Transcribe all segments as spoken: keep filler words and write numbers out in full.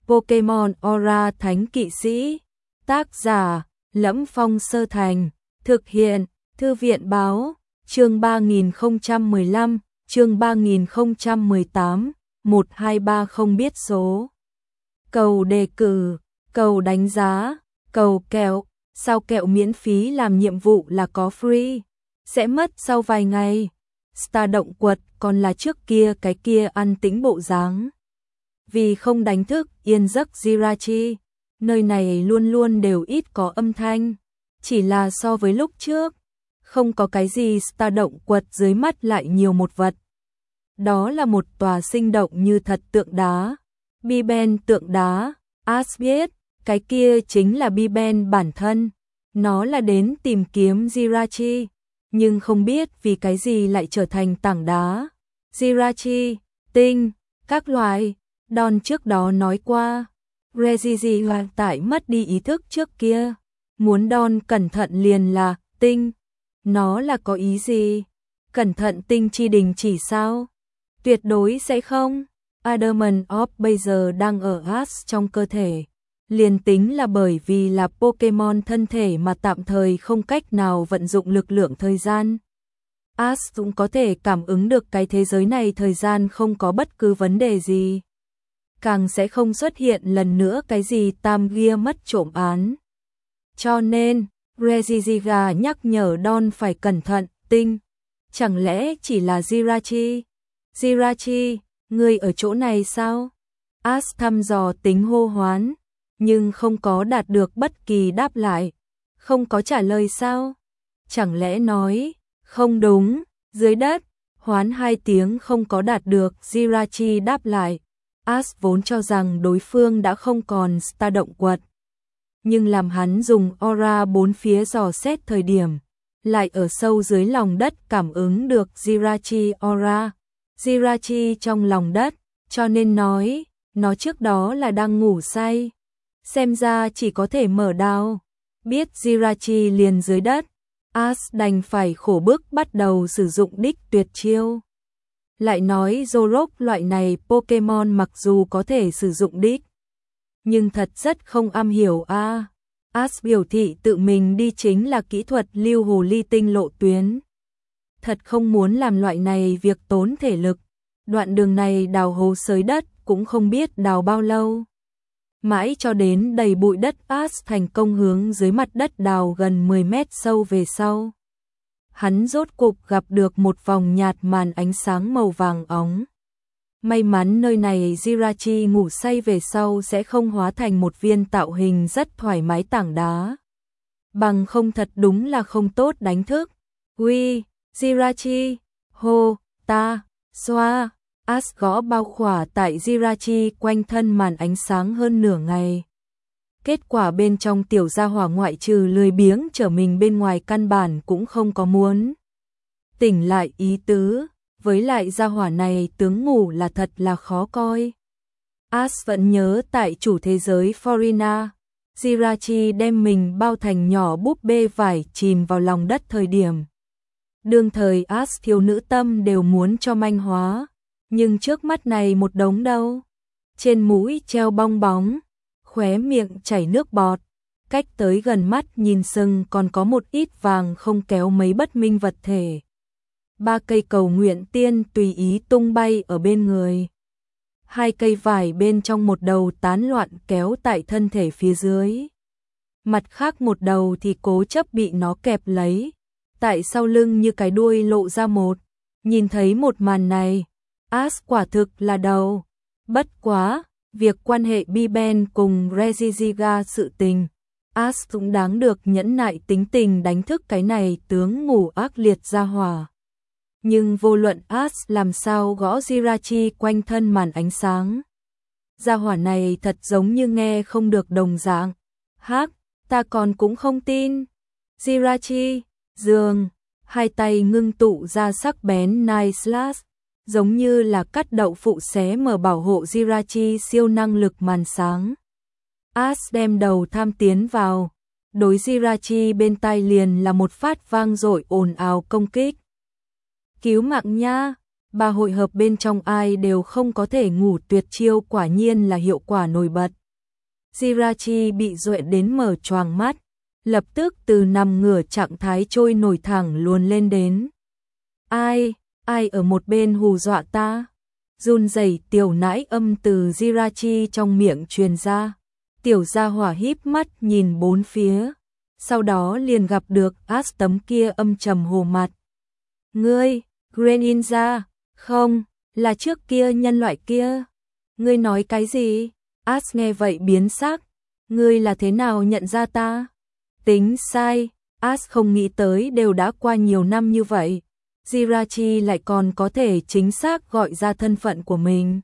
Pokemon Aura Thánh Kỵ Sĩ. Tác giả: Lẫm Phong Sơ Thành. Thực hiện: Thư viện báo. Chương ba nghìn không trăm mười lăm, chương ba nghìn không trăm mười tám, một hai ba không biết số. Cầu đề cử, cầu đánh giá, cầu kẹo. Sao kẹo miễn phí làm nhiệm vụ là có free, sẽ mất sau vài ngày. Star động quật còn là trước kia cái kia ăn tĩnh bộ dáng. Vì không đánh thức yên giấc Jirachi, nơi này luôn luôn đều ít có âm thanh. Chỉ là so với lúc trước, không có cái gì Star động quật dưới mắt lại nhiều một vật. Đó là một tòa sinh động như thật tượng đá. Biben tượng đá, Ash biết, cái kia chính là Biben bản thân. Nó là đến tìm kiếm Jirachi, nhưng không biết vì cái gì lại trở thành tảng đá. Jirachi, tinh, các loài, Don trước đó nói qua. Reggie tại mất đi ý thức trước kia, muốn Don cẩn thận liền là tinh. Nó là có ý gì? Cẩn thận tinh chi đình chỉ sao? Tuyệt đối sẽ không. Adamant Orb bây giờ đang ở Ash trong cơ thể. Liền tính là bởi vì là Pokemon thân thể mà tạm thời không cách nào vận dụng lực lượng thời gian. Ash cũng có thể cảm ứng được cái thế giới này thời gian không có bất cứ vấn đề gì. Càng sẽ không xuất hiện lần nữa cái gì tam gia mất trộm án. Cho nên, Regigiga nhắc nhở Don phải cẩn thận, tinh. Chẳng lẽ chỉ là Jirachi? Jirachi, ngươi ở chỗ này sao? Ash thăm dò tính hô hoán, nhưng không có đạt được bất kỳ đáp lại. Không có trả lời sao? Chẳng lẽ nói, không đúng, dưới đất, hoán hai tiếng không có đạt được Jirachi đáp lại. Ash vốn cho rằng đối phương đã không còn Star động quật. Nhưng làm hắn dùng aura bốn phía dò xét thời điểm, lại ở sâu dưới lòng đất cảm ứng được Jirachi aura. Jirachi trong lòng đất, cho nên nói, nó trước đó là đang ngủ say. Xem ra chỉ có thể mở đao. Biết Jirachi liền dưới đất, Ash đành phải khổ bức bắt đầu sử dụng đích tuyệt chiêu. Lại nói Zorok loại này Pokemon mặc dù có thể sử dụng đích, nhưng thật rất không am hiểu a. À. Ash biểu thị tự mình đi chính là kỹ thuật lưu hồ ly tinh lộ tuyến. Thật không muốn làm loại này việc tốn thể lực. Đoạn đường này đào hố xới đất cũng không biết đào bao lâu. Mãi cho đến đầy bụi đất Ash thành công hướng dưới mặt đất đào gần mười mét sâu về sau. Hắn rốt cục gặp được một vòng nhạt màn ánh sáng màu vàng óng. May mắn nơi này Jirachi ngủ say về sau sẽ không hóa thành một viên tạo hình rất thoải mái tảng đá. Bằng không thật đúng là không tốt đánh thức. Uy, Jirachi, hô, ta, xoa. Ash gõ bao khỏa tại Jirachi quanh thân màn ánh sáng hơn nửa ngày. Kết quả bên trong tiểu gia hỏa ngoại trừ lười biếng trở mình bên ngoài căn bản cũng không có muốn tỉnh lại ý tứ, với lại gia hỏa này tướng ngủ là thật là khó coi. Ash vẫn nhớ tại chủ thế giới Florina, Jirachi đem mình bao thành nhỏ búp bê vải chìm vào lòng đất thời điểm. Đương thời Ash thiếu nữ tâm đều muốn cho manh hóa, nhưng trước mắt này một đống đâu. Trên mũi treo bong bóng, khóe miệng chảy nước bọt, cách tới gần mắt nhìn sừng còn có một ít vàng không kéo mấy bất minh vật thể. Ba cây cầu nguyện tiên tùy ý tung bay ở bên người. Hai cây vải bên trong một đầu tán loạn kéo tại thân thể phía dưới. Mặt khác một đầu thì cố chấp bị nó kẹp lấy. Tại sau lưng như cái đuôi lộ ra một. Nhìn thấy một màn này, Ash quả thực là đầu. Bất quá, việc quan hệ Biben cùng Regigiga sự tình, Ash cũng đáng được nhẫn nại tính tình đánh thức cái này tướng ngủ ác liệt ra hỏa. Nhưng vô luận Ash làm sao gõ Jirachi quanh thân màn ánh sáng. Gia hỏa này thật giống như nghe không được đồng dạng. Hắc, ta còn cũng không tin. Jirachi, giường, hai tay ngưng tụ ra sắc bén Night Slash, giống như là cắt đậu phụ xé mở bảo hộ Jirachi siêu năng lực màn sáng. Ash đem đầu tham tiến vào, đối Jirachi bên tai liền là một phát vang dội ồn ào công kích. Cứu mạng nha, Ba hội hợp bên trong ai đều không có thể ngủ tuyệt chiêu quả nhiên là hiệu quả nổi bật. Jirachi bị dọa đến mở choàng mắt, lập tức từ nằm ngửa trạng thái trôi nổi thẳng luồn lên đến. Ai, ai ở một bên hù dọa ta? Run rẩy tiểu nãi âm từ Jirachi trong miệng truyền ra. Tiểu gia hỏa híp mắt nhìn bốn phía, sau đó liền gặp được As tấm kia âm trầm hồ mặt. Ngươi, Greninja, không, là trước kia nhân loại kia. Ngươi nói cái gì? As nghe vậy biến sắc. Ngươi là thế nào nhận ra ta? Tính sai, As không nghĩ tới đều đã qua nhiều năm như vậy. Jirachi lại còn có thể chính xác gọi ra thân phận của mình.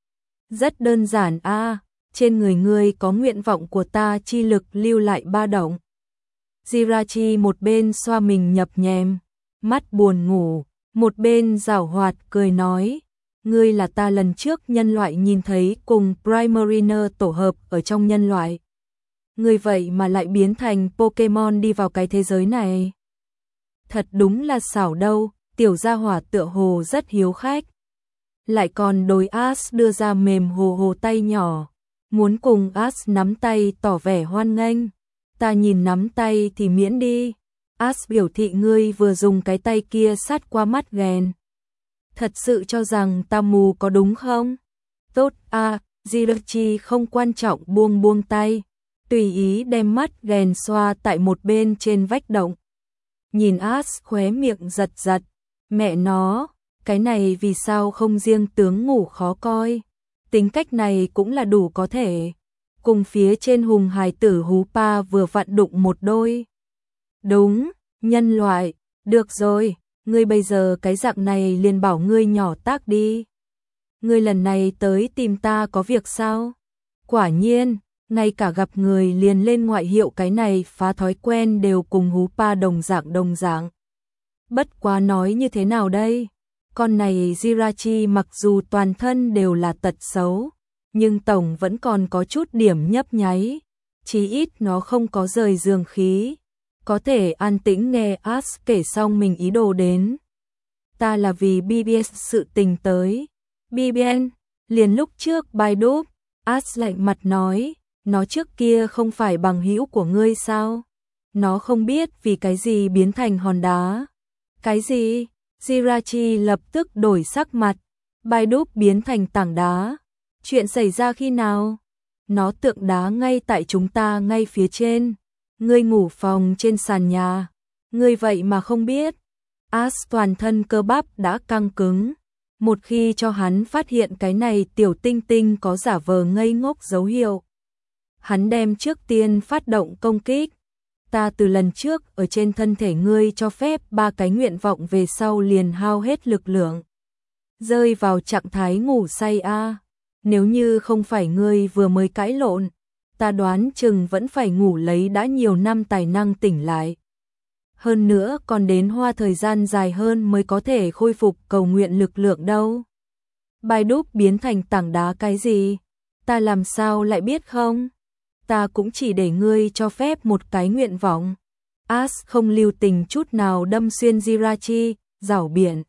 Rất đơn giản a, à, trên người ngươi có nguyện vọng của ta chi lực lưu lại ba động. Jirachi một bên xoa mình nhập nhèm, mắt buồn ngủ, một bên giảo hoạt cười nói, ngươi là ta lần trước nhân loại nhìn thấy cùng Primariner tổ hợp ở trong nhân loại. Ngươi vậy mà lại biến thành Pokemon đi vào cái thế giới này. Thật đúng là xảo đâu, tiểu gia hỏa tựa hồ rất hiếu khách. Lại còn đối As đưa ra mềm hồ hồ tay nhỏ, muốn cùng As nắm tay tỏ vẻ hoan nghênh. Ta nhìn nắm tay thì miễn đi. As biểu thị ngươi vừa dùng cái tay kia sát qua mắt ghen. Thật sự cho rằng ta mù có đúng không? Tốt à, Jirachi không quan trọng buông buông tay, tùy ý đem mắt ghen xoa tại một bên trên vách động. Nhìn As khóe miệng giật giật, mẹ nó, cái này vì sao không riêng tướng ngủ khó coi, tính cách này cũng là đủ có thể. Cùng phía trên hùng hài tử hú pa vừa vặn đụng một đôi. Đúng, nhân loại, được rồi, ngươi bây giờ cái dạng này liền bảo ngươi nhỏ tác đi. Ngươi lần này tới tìm ta có việc sao? Quả nhiên, ngay cả gặp người liền lên ngoại hiệu cái này phá thói quen đều cùng hú pa đồng dạng đồng dạng. Bất quá nói như thế nào đây? Con này Jirachi mặc dù toàn thân đều là tật xấu, nhưng tổng vẫn còn có chút điểm nhấp nháy, chí ít nó không có rời giường khí, có thể an tĩnh nghe As kể xong mình ý đồ đến. Ta là vì bê bê ét sự tình tới. bê bê en, liền lúc trước bài đúp, As lạnh mặt nói, nó trước kia không phải bằng hữu của ngươi sao? Nó không biết vì cái gì biến thành hòn đá. Cái gì? Jirachi lập tức đổi sắc mặt, bài đúp biến thành tảng đá. Chuyện xảy ra khi nào? Nó tượng đá ngay tại chúng ta ngay phía trên. Ngươi ngủ phòng trên sàn nhà. Ngươi vậy mà không biết. As toàn thân cơ bắp đã căng cứng. Một khi cho hắn phát hiện cái này tiểu tinh tinh có giả vờ ngây ngốc dấu hiệu, hắn đem trước tiên phát động công kích. Ta từ lần trước ở trên thân thể ngươi cho phép ba cái nguyện vọng về sau liền hao hết lực lượng. Rơi vào trạng thái ngủ say a. À. Nếu như không phải ngươi vừa mới cãi lộn, ta đoán chừng vẫn phải ngủ lấy đã nhiều năm tài năng tỉnh lại. Hơn nữa còn đến hoa thời gian dài hơn mới có thể khôi phục cầu nguyện lực lượng đâu. Bài đúp biến thành tảng đá cái gì? Ta làm sao lại biết không? Ta cũng chỉ để ngươi cho phép một cái nguyện vọng. As không lưu tình chút nào đâm xuyên Jirachi, rảo biển.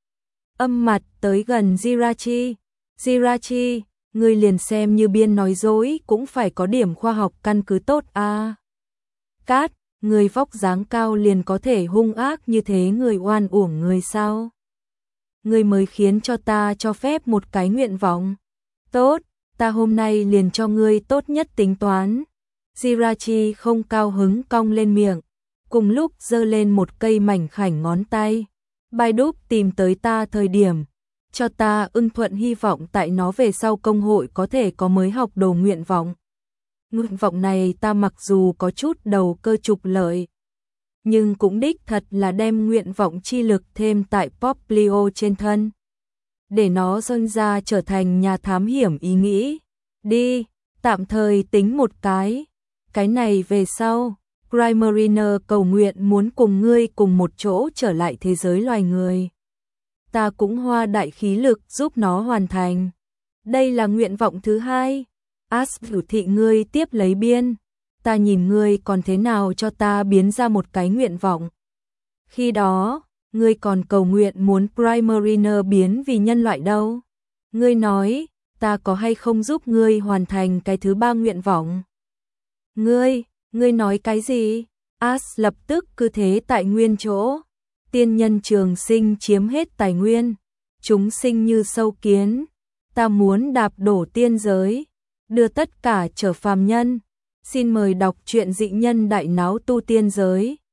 Âm mặt tới gần Jirachi. Jirachi, ngươi liền xem như biên nói dối cũng phải có điểm khoa học căn cứ tốt a. À. Cát, người vóc dáng cao liền có thể hung ác như thế người oan uổng người sao? Ngươi mới khiến cho ta cho phép một cái nguyện vọng. Tốt, ta hôm nay liền cho ngươi tốt nhất tính toán. Jirachi không cao hứng cong lên miệng, cùng lúc giơ lên một cây mảnh khảnh ngón tay. Bài đúp tìm tới ta thời điểm, cho ta ưng thuận hy vọng tại nó về sau công hội có thể có mới học đồ nguyện vọng. Nguyện vọng này ta mặc dù có chút đầu cơ trục lợi, nhưng cũng đích thật là đem nguyện vọng chi lực thêm tại Poplio trên thân, để nó dâng ra trở thành nhà thám hiểm ý nghĩ. Đi, tạm thời tính một cái. Cái này về sau, Primariner cầu nguyện muốn cùng ngươi cùng một chỗ trở lại thế giới loài người. Ta cũng hoa đại khí lực giúp nó hoàn thành. Đây là nguyện vọng thứ hai. As biểu thị ngươi tiếp lấy biên. Ta nhìn ngươi còn thế nào cho ta biến ra một cái nguyện vọng. Khi đó, ngươi còn cầu nguyện muốn Primariner biến vì nhân loại đâu. Ngươi nói, ta có hay không giúp ngươi hoàn thành cái thứ ba nguyện vọng? Ngươi, ngươi nói cái gì? Ash lập tức cứ thế tại nguyên chỗ. Tiên nhân trường sinh chiếm hết tài nguyên, chúng sinh như sâu kiến, ta muốn đạp đổ tiên giới, đưa tất cả trở phàm nhân. Xin mời đọc truyện Dị Nhân Đại Náo Tu Tiên Giới.